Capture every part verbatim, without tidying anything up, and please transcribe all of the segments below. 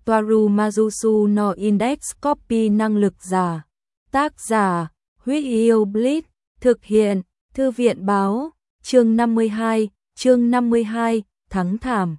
Toaru Majusu no Index Copy năng lực giả. Tác giả, Huyết Yêu Blitz, thực hiện, Thư viện báo, chương năm mươi hai, chương năm mươi hai, thắng thảm.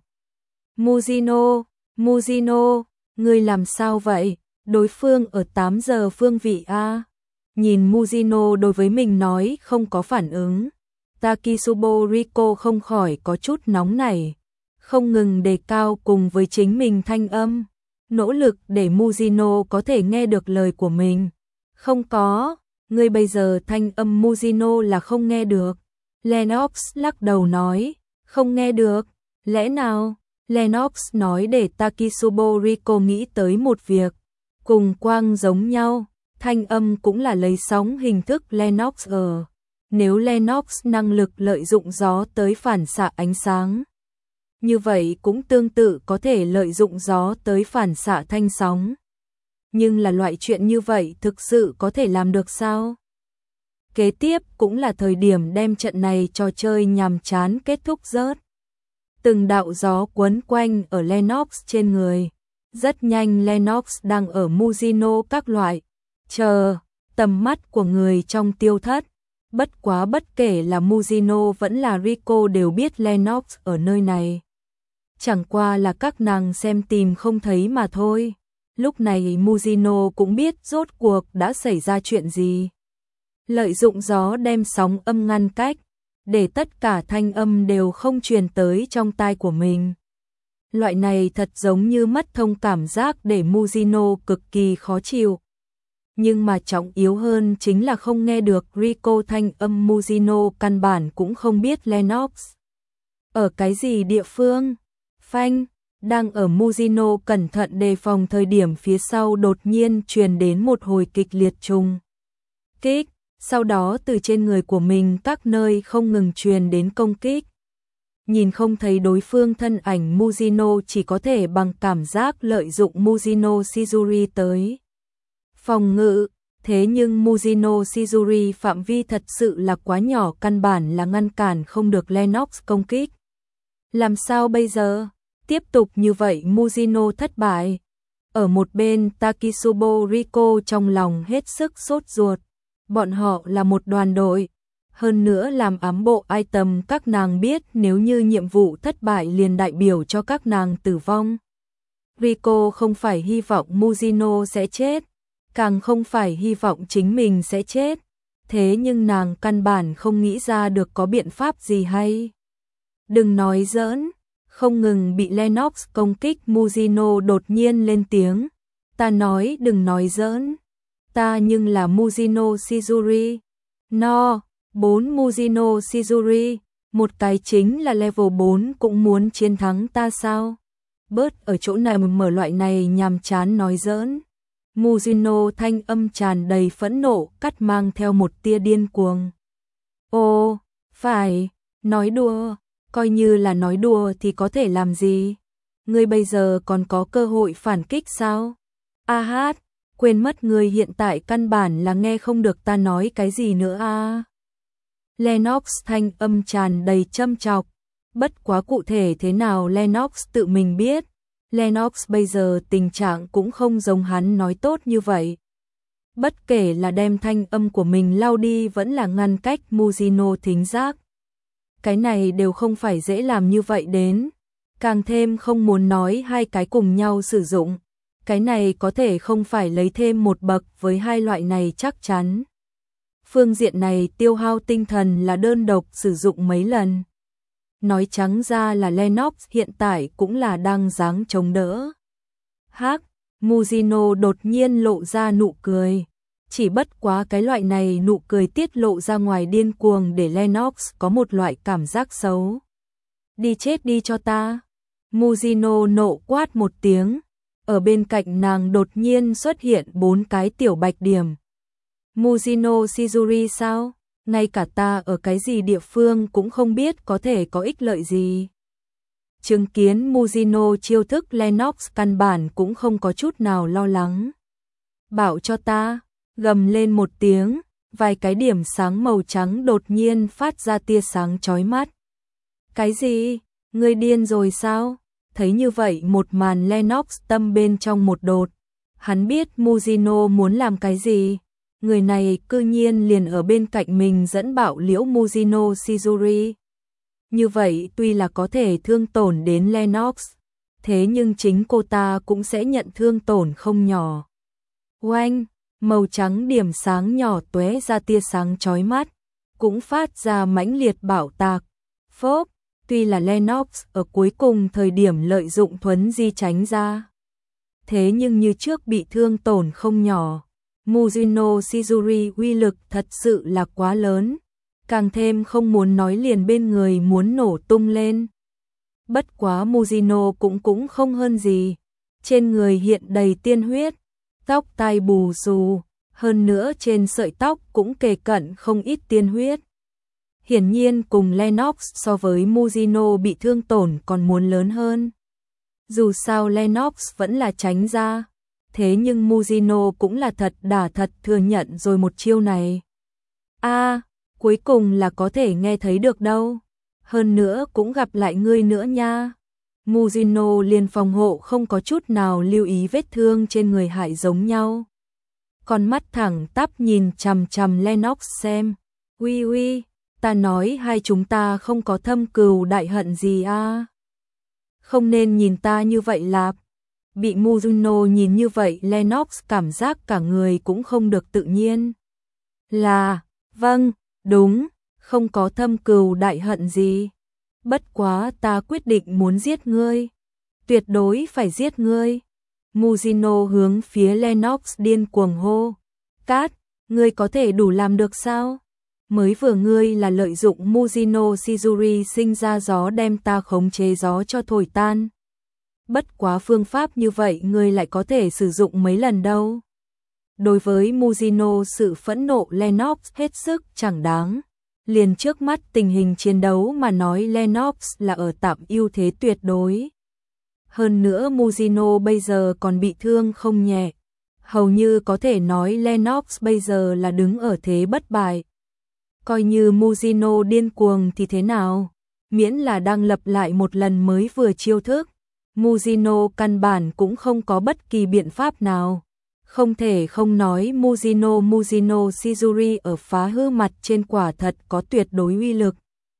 Mujino, Mujino, ngươi làm sao vậy? Đối phương ở tám giờ phương vị A. Nhìn Mujino đối với mình nói không có phản ứng. Takisubo Riko không khỏi có chút nóng nảy, không ngừng đề cao cùng với chính mình thanh âm, nỗ lực để Mujino có thể nghe được lời của mình. Không có, ngươi bây giờ thanh âm Mujino là không nghe được. Lennox lắc đầu nói, không nghe được, lẽ nào? Lennox nói để Takisubo Riko nghĩ tới một việc, cùng quang giống nhau, thanh âm cũng là lấy sóng hình thức Lennox ở. Nếu Lennox năng lực lợi dụng gió tới phản xạ ánh sáng, như vậy cũng tương tự có thể lợi dụng gió tới phản xạ thanh sóng. Nhưng là loại chuyện như vậy thực sự có thể làm được sao? Kế tiếp cũng là thời điểm đem trận này trò chơi nhàm chán kết thúc rớt. Từng đạo gió quấn quanh ở Lennox trên người. Rất nhanh Lennox đang ở Mujino các loại. Chờ, tầm mắt của người trong tiêu thất. Bất quá bất kể là Mujino vẫn là Riko đều biết Lennox ở nơi này. Chẳng qua là các nàng xem tìm không thấy mà thôi. Lúc này Mujino cũng biết rốt cuộc đã xảy ra chuyện gì. Lợi dụng gió đem sóng âm ngăn cách, để tất cả thanh âm đều không truyền tới trong tai của mình. Loại này thật giống như mất thông cảm giác để Mujino cực kỳ khó chịu. Nhưng mà trọng yếu hơn chính là không nghe được Riko thanh âm. Mujino căn bản cũng không biết Lennox ở cái gì địa phương. Phanh, đang ở Mujino cẩn thận đề phòng thời điểm phía sau đột nhiên truyền đến một hồi kịch liệt trùng kích, sau đó từ trên người của mình các nơi không ngừng truyền đến công kích. Nhìn không thấy đối phương thân ảnh, Mujino chỉ có thể bằng cảm giác lợi dụng Mujino Shizuri tới phòng ngự, thế nhưng Mujino Shizuri phạm vi thật sự là quá nhỏ, căn bản là ngăn cản không được Lennox công kích. Làm sao bây giờ? Tiếp tục như vậy Mujino thất bại. Ở một bên Takisubo Riko trong lòng hết sức sốt ruột. Bọn họ là một đoàn đội. Hơn nữa làm ám bộ item, các nàng biết nếu như nhiệm vụ thất bại liền đại biểu cho các nàng tử vong. Riko không phải hy vọng Mujino sẽ chết, càng không phải hy vọng chính mình sẽ chết. Thế nhưng nàng căn bản không nghĩ ra được có biện pháp gì hay. Đừng nói giỡn. Không ngừng bị Lennox công kích, Mujino đột nhiên lên tiếng. Ta nói đừng nói giỡn. Ta nhưng là Mujino Shizuri. No, bốn Mujino Shizuri. Một cái chính là level bốn cũng muốn chiến thắng ta sao? Bớt ở chỗ này mở loại này nhàm chán nói giỡn. Mujino thanh âm tràn đầy phẫn nộ, cắt mang theo một tia điên cuồng. Ồ, phải, nói đùa. Coi như là nói đùa thì có thể làm gì? Ngươi bây giờ còn có cơ hội phản kích sao? A hát, quên mất ngươi hiện tại căn bản là nghe không được ta nói cái gì nữa a. À. Lennox thanh âm tràn đầy châm chọc. Bất quá cụ thể thế nào Lennox tự mình biết. Lennox bây giờ tình trạng cũng không giống hắn nói tốt như vậy. Bất kể là đem thanh âm của mình lau đi vẫn là ngăn cách Mujino thính giác. Cái này đều không phải dễ làm như vậy đến, càng thêm không muốn nói hai cái cùng nhau sử dụng. Cái này có thể không phải lấy thêm một bậc với hai loại này chắc chắn. Phương diện này tiêu hao tinh thần là đơn độc sử dụng mấy lần. Nói trắng ra là Lennox hiện tại cũng là đang dáng chống đỡ. Hắc, Mujino đột nhiên lộ ra nụ cười. Chỉ bất quá cái loại này nụ cười tiết lộ ra ngoài điên cuồng để Lennox có một loại cảm giác xấu. Đi chết đi cho ta. Mujino nộ quát một tiếng. Ở bên cạnh nàng đột nhiên xuất hiện bốn cái tiểu bạch điểm. Mujino Shizuri sao? Ngay cả ta ở cái gì địa phương cũng không biết có thể có ích lợi gì. Chứng kiến Mujino chiêu thức, Lennox căn bản cũng không có chút nào lo lắng. Bảo cho ta. Gầm lên một tiếng, vài cái điểm sáng màu trắng đột nhiên phát ra tia sáng chói mắt. Cái gì? Ngươi điên rồi sao? Thấy như vậy một màn Lennox tâm bên trong một đột. Hắn biết Mujino muốn làm cái gì. Người này cư nhiên liền ở bên cạnh mình dẫn bạo liễu Mujino Shizuri. Như vậy tuy là có thể thương tổn đến Lennox, thế nhưng chính cô ta cũng sẽ nhận thương tổn không nhỏ. Oanh, màu trắng điểm sáng nhỏ tóe ra tia sáng chói mắt, cũng phát ra mãnh liệt bạo tạc. Phốp, tuy là Lennox ở cuối cùng thời điểm lợi dụng thuấn di tránh ra. Thế nhưng như trước bị thương tổn không nhỏ. Mujino Shizuri uy lực thật sự là quá lớn, càng thêm không muốn nói liền bên người muốn nổ tung lên. Bất quá Mujino cũng cũng không hơn gì, trên người hiện đầy tiên huyết, tóc tai bù xù, hơn nữa trên sợi tóc cũng kề cận không ít tiên huyết. Hiển nhiên cùng Lennox so với Mujino bị thương tổn còn muốn lớn hơn. Dù sao Lennox vẫn là tránh ra, thế nhưng Mujino cũng là thật đả thật thừa nhận rồi một chiêu này. A, à, cuối cùng là có thể nghe thấy được đâu. Hơn nữa cũng gặp lại ngươi nữa nha. Mujino liền phòng hộ không có chút nào lưu ý vết thương trên người Hải giống nhau. Con mắt thẳng tắp nhìn chằm chằm Lennox xem. Uy uy, ta nói hai chúng ta không có thâm cừu đại hận gì à. Không nên nhìn ta như vậy lạp. Bị Mujino nhìn như vậy Lennox cảm giác cả người cũng không được tự nhiên. Là, vâng, đúng, không có thâm cừu đại hận gì. Bất quá ta quyết định muốn giết ngươi. Tuyệt đối phải giết ngươi. Mujino hướng phía Lennox điên cuồng hô. Cát, ngươi có thể đủ làm được sao? Mới vừa ngươi là lợi dụng Mujino Shizuri sinh ra gió đem ta khống chế gió cho thổi tan. Bất quá phương pháp như vậy ngươi lại có thể sử dụng mấy lần đâu. Đối với Mujino sự phẫn nộ Lennox hết sức chẳng đáng. Liền trước mắt tình hình chiến đấu mà nói Lennox là ở tạm ưu thế tuyệt đối. Hơn nữa Mujino bây giờ còn bị thương không nhẹ. Hầu như có thể nói Lennox bây giờ là đứng ở thế bất bại. Coi như Mujino điên cuồng thì thế nào? Miễn là đang lập lại một lần mới vừa chiêu thức. Mujino căn bản cũng không có bất kỳ biện pháp nào. Không thể không nói Mujino Mujino Shizuri ở phá hư mặt trên quả thật có tuyệt đối uy lực.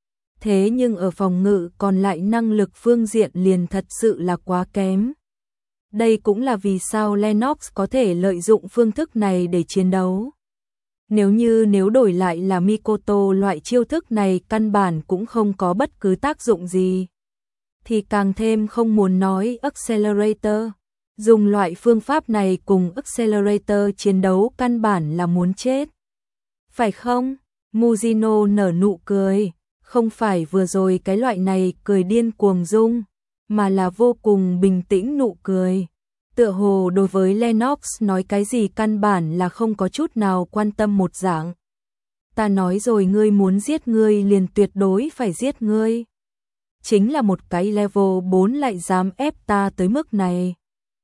Thế nhưng ở phòng ngự còn lại năng lực phương diện liền thật sự là quá kém. Đây cũng là vì sao Lennox có thể lợi dụng phương thức này để chiến đấu. Nếu như nếu đổi lại là Mikoto loại chiêu thức này căn bản cũng không có bất cứ tác dụng gì. Thì càng thêm không muốn nói Accelerator. Dùng loại phương pháp này cùng Accelerator chiến đấu căn bản là muốn chết. Phải không? Mujino nở nụ cười. Không phải vừa rồi cái loại này cười điên cuồng dung, mà là vô cùng bình tĩnh nụ cười. Tựa hồ đối với Lennox nói cái gì căn bản là không có chút nào quan tâm một dạng. Ta nói rồi ngươi muốn giết ngươi liền tuyệt đối phải giết ngươi. Chính là một cái level bốn lại dám ép ta tới mức này.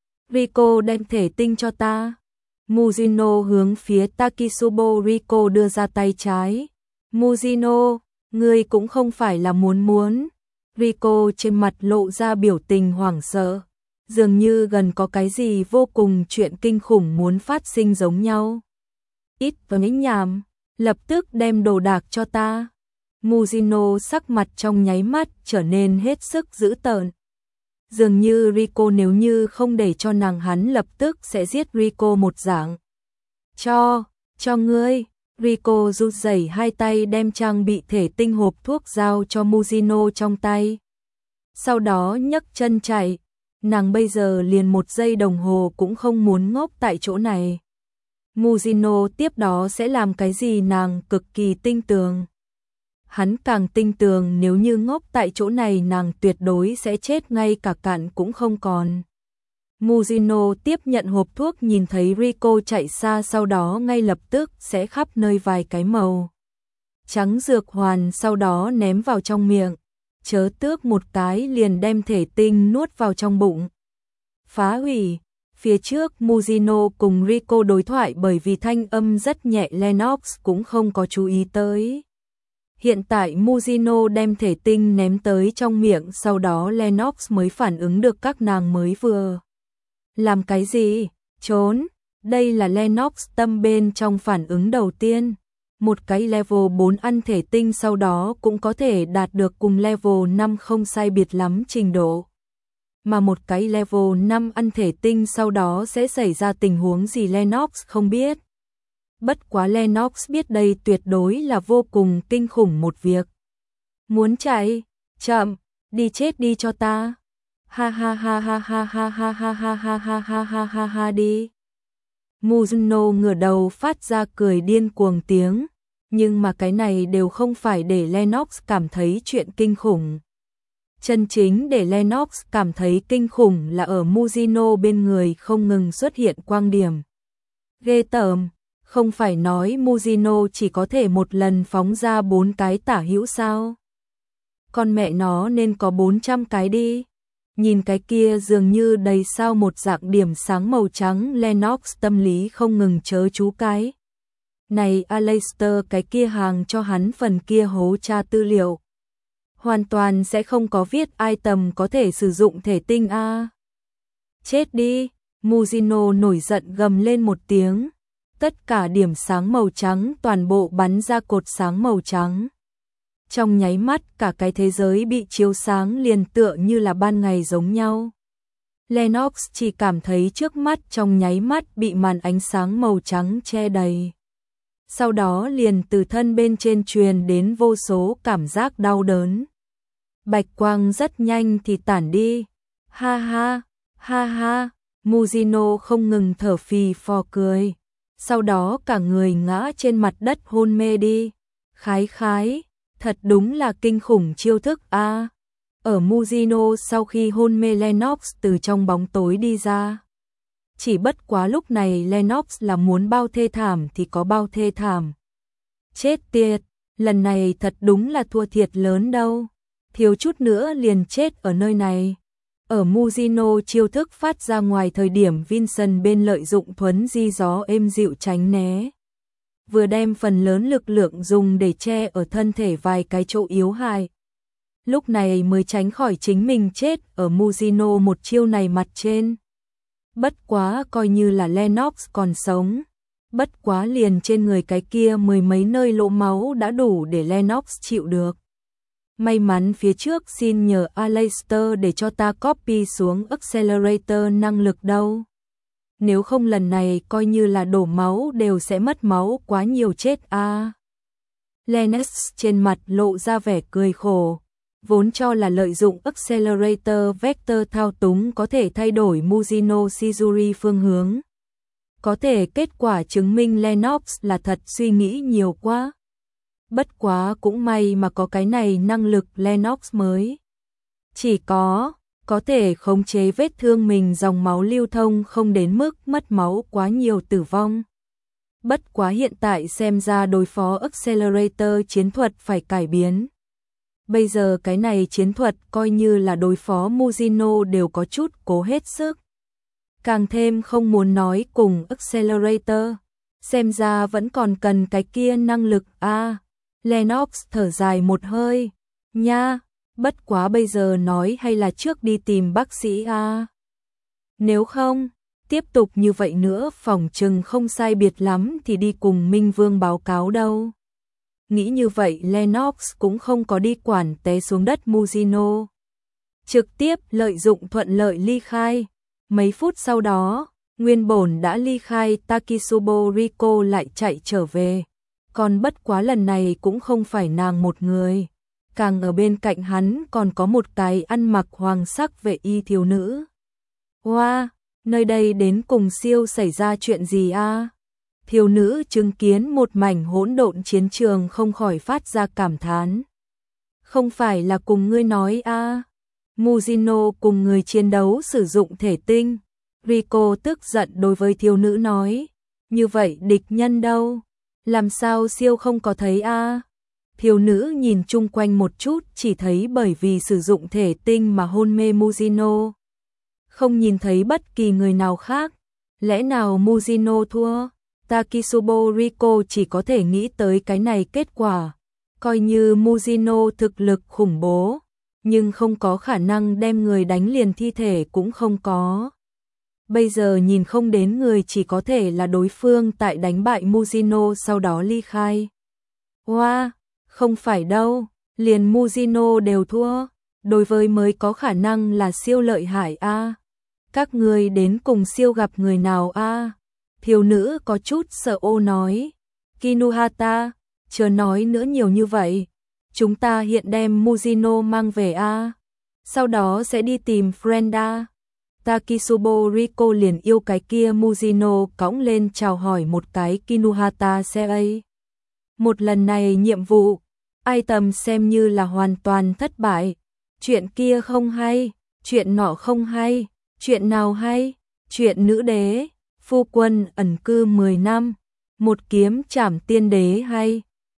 Rico đem thể tinh cho ta. Mujino hướng phía Takisubo Rico đưa ra tay trái. Mujino, ngươi cũng không phải là muốn muốn. Rico trên mặt lộ ra biểu tình hoảng sợ. Dường như gần có cái gì vô cùng chuyện kinh khủng muốn phát sinh giống nhau. Ít với nhảm, lập tức đem đồ đạc cho ta. Mujino sắc mặt trong nháy mắt trở nên hết sức dữ tợn. Dường như Rico nếu như không để cho nàng hắn lập tức sẽ giết Rico một dạng. Cho, cho ngươi. Rico rút rẩy hai tay đem trang bị thể tinh hộp thuốc giao cho Mujino trong tay. Sau đó nhấc chân chạy. Nàng bây giờ liền một giây đồng hồ cũng không muốn ngốc tại chỗ này. Mujino tiếp đó sẽ làm cái gì nàng cực kỳ tinh tường. Hắn càng tinh tường nếu như ngốc tại chỗ này nàng tuyệt đối sẽ chết ngay cả cặn cũng không còn. Mujino tiếp nhận hộp thuốc nhìn thấy Rico chạy xa sau đó ngay lập tức sẽ khắp nơi vài cái màu trắng dược hoàn sau đó ném vào trong miệng. Chớ tước một cái liền đem thể tinh nuốt vào trong bụng. Phá hủy. Phía trước Mujino cùng Rico đối thoại bởi vì thanh âm rất nhẹ Lennox cũng không có chú ý tới. Hiện tại Muzino đem thể tinh ném tới trong miệng, sau đó Lennox mới phản ứng được các nàng mới vừa. Làm cái gì? Trốn. Đây là Lennox tâm bên trong phản ứng đầu tiên. Một cái level bốn ăn thể tinh sau đó cũng có thể đạt được cùng level năm không sai biệt lắm trình độ. Mà một cái level năm ăn thể tinh sau đó sẽ xảy ra tình huống gì Lennox không biết. Bất quá Lennox biết đây tuyệt đối là vô cùng kinh khủng một việc. Muốn chạy? Chậm, đi chết đi cho ta. Ha ha ha ha ha ha ha ha ha ha ha ha ha ha ha đi. Muzino ngửa đầu phát ra cười điên cuồng tiếng, nhưng mà cái này đều không phải để Lennox cảm thấy chuyện kinh khủng. Chân chính để Lennox cảm thấy kinh khủng là ở Muzino bên người không ngừng xuất hiện quang điểm. Ghê tởm, không phải nói Muzino chỉ có thể một lần phóng ra bốn cái tả hữu sao? Con mẹ nó nên có bốn trăm cái đi. Nhìn cái kia dường như đầy sao một dạng điểm sáng màu trắng, Lennox tâm lý không ngừng chớ chú cái. Này Aleister, cái kia hàng cho hắn phần kia hố tra tư liệu. Hoàn toàn sẽ không có viết item có thể sử dụng thể tinh a. Chết đi, Muzino nổi giận gầm lên một tiếng. Tất cả điểm sáng màu trắng toàn bộ bắn ra cột sáng màu trắng. Trong nháy mắt cả cái thế giới bị chiếu sáng liền tựa như là ban ngày giống nhau. Lennox chỉ cảm thấy trước mắt trong nháy mắt bị màn ánh sáng màu trắng che đầy. Sau đó liền từ thân bên trên truyền đến vô số cảm giác đau đớn. Bạch quang rất nhanh thì tản đi. Ha ha, ha ha, Muzino không ngừng thở phì phò cười. Sau đó cả người ngã trên mặt đất hôn mê đi. Khái khái, thật đúng là kinh khủng chiêu thức a. À. Ở Muzino sau khi hôn mê Lennox từ trong bóng tối đi ra. Chỉ bất quá lúc này Lennox là muốn bao thê thảm thì có bao thê thảm. Chết tiệt, lần này thật đúng là thua thiệt lớn đâu. Thiếu chút nữa liền chết ở nơi này. Ở Muzino chiêu thức phát ra ngoài thời điểm Vincent bên lợi dụng thuấn di gió êm dịu tránh né. Vừa đem phần lớn lực lượng dùng để che ở thân thể vài cái chỗ yếu hại. Lúc này mới tránh khỏi chính mình chết ở Muzino một chiêu này mặt trên. Bất quá coi như là Lennox còn sống. Bất quá liền trên người cái kia mười mấy nơi lỗ máu đã đủ để Lennox chịu được. May mắn phía trước xin nhờ Aleister để cho ta copy xuống accelerator năng lực đâu. Nếu không lần này coi như là đổ máu đều sẽ mất máu quá nhiều chết a. À. Lennox trên mặt lộ ra vẻ cười khổ. Vốn cho là lợi dụng accelerator vector thao túng có thể thay đổi Muzino Shizuri phương hướng. Có thể kết quả chứng minh Lennox là thật suy nghĩ nhiều quá. Bất quá cũng may mà có cái này năng lực Lennox mới. Chỉ có, có thể khống chế vết thương mình dòng máu lưu thông không đến mức mất máu quá nhiều tử vong. Bất quá hiện tại xem ra đối phó accelerator chiến thuật phải cải biến. Bây giờ cái này chiến thuật coi như là đối phó Muzino đều có chút cố hết sức. Càng thêm không muốn nói cùng accelerator. Xem ra vẫn còn cần cái kia năng lực a. À, Lennox thở dài một hơi. Nha, bất quá bây giờ nói hay là trước đi tìm bác sĩ a. À. Nếu không, tiếp tục như vậy nữa phòng chừng không sai biệt lắm thì đi cùng Minh Vương báo cáo đâu. Nghĩ như vậy Lennox cũng không có đi quản té xuống đất Muzino. Trực tiếp lợi dụng thuận lợi ly khai. Mấy phút sau đó, nguyên bổn đã ly khai Takisubo Rico lại chạy trở về. Còn bất quá lần này cũng không phải nàng một người. Càng ở bên cạnh hắn còn có một cái ăn mặc hoàng sắc vệ y thiếu nữ. Wow, nơi đây đến cùng siêu xảy ra chuyện gì a? À? Thiếu nữ chứng kiến một mảnh hỗn độn chiến trường không khỏi phát ra cảm thán. Không phải là cùng ngươi nói a? À? Muzino cùng người chiến đấu sử dụng thể tinh. Rico tức giận đối với thiếu nữ nói. Như vậy địch nhân đâu? Làm sao siêu không có thấy a? À? Thiếu nữ nhìn chung quanh một chút chỉ thấy bởi vì sử dụng thể tinh mà hôn mê Muzino. Không nhìn thấy bất kỳ người nào khác. Lẽ nào Muzino thua? Takisubo Rico chỉ có thể nghĩ tới cái này kết quả. Coi như Mujino thực lực khủng bố, nhưng không có khả năng đem người đánh liền thi thể cũng không có. Bây giờ nhìn không đến người chỉ có thể là đối phương tại đánh bại Mujino sau đó ly khai. Wow, không phải đâu, liền Mujino đều thua, đối với mới có khả năng là siêu lợi hại a. À. Các người đến cùng siêu gặp người nào a? À? Thiếu nữ có chút sợ ô nói. Kinuhata, chưa nói nữa nhiều như vậy. Chúng ta hiện đem Mujino mang về a. À? Sau đó sẽ đi tìm Frenda. Takisubo Riko liền yêu cái kia Mujino cõng lên chào hỏi một cái Kinuhata xe ấy. Một lần này nhiệm vụ, item xem như là hoàn toàn thất bại. Chuyện kia không hay, chuyện nọ không hay, chuyện nào hay, chuyện nữ đế, phu quân ẩn cư mười năm, một kiếm trảm tiên đế hay.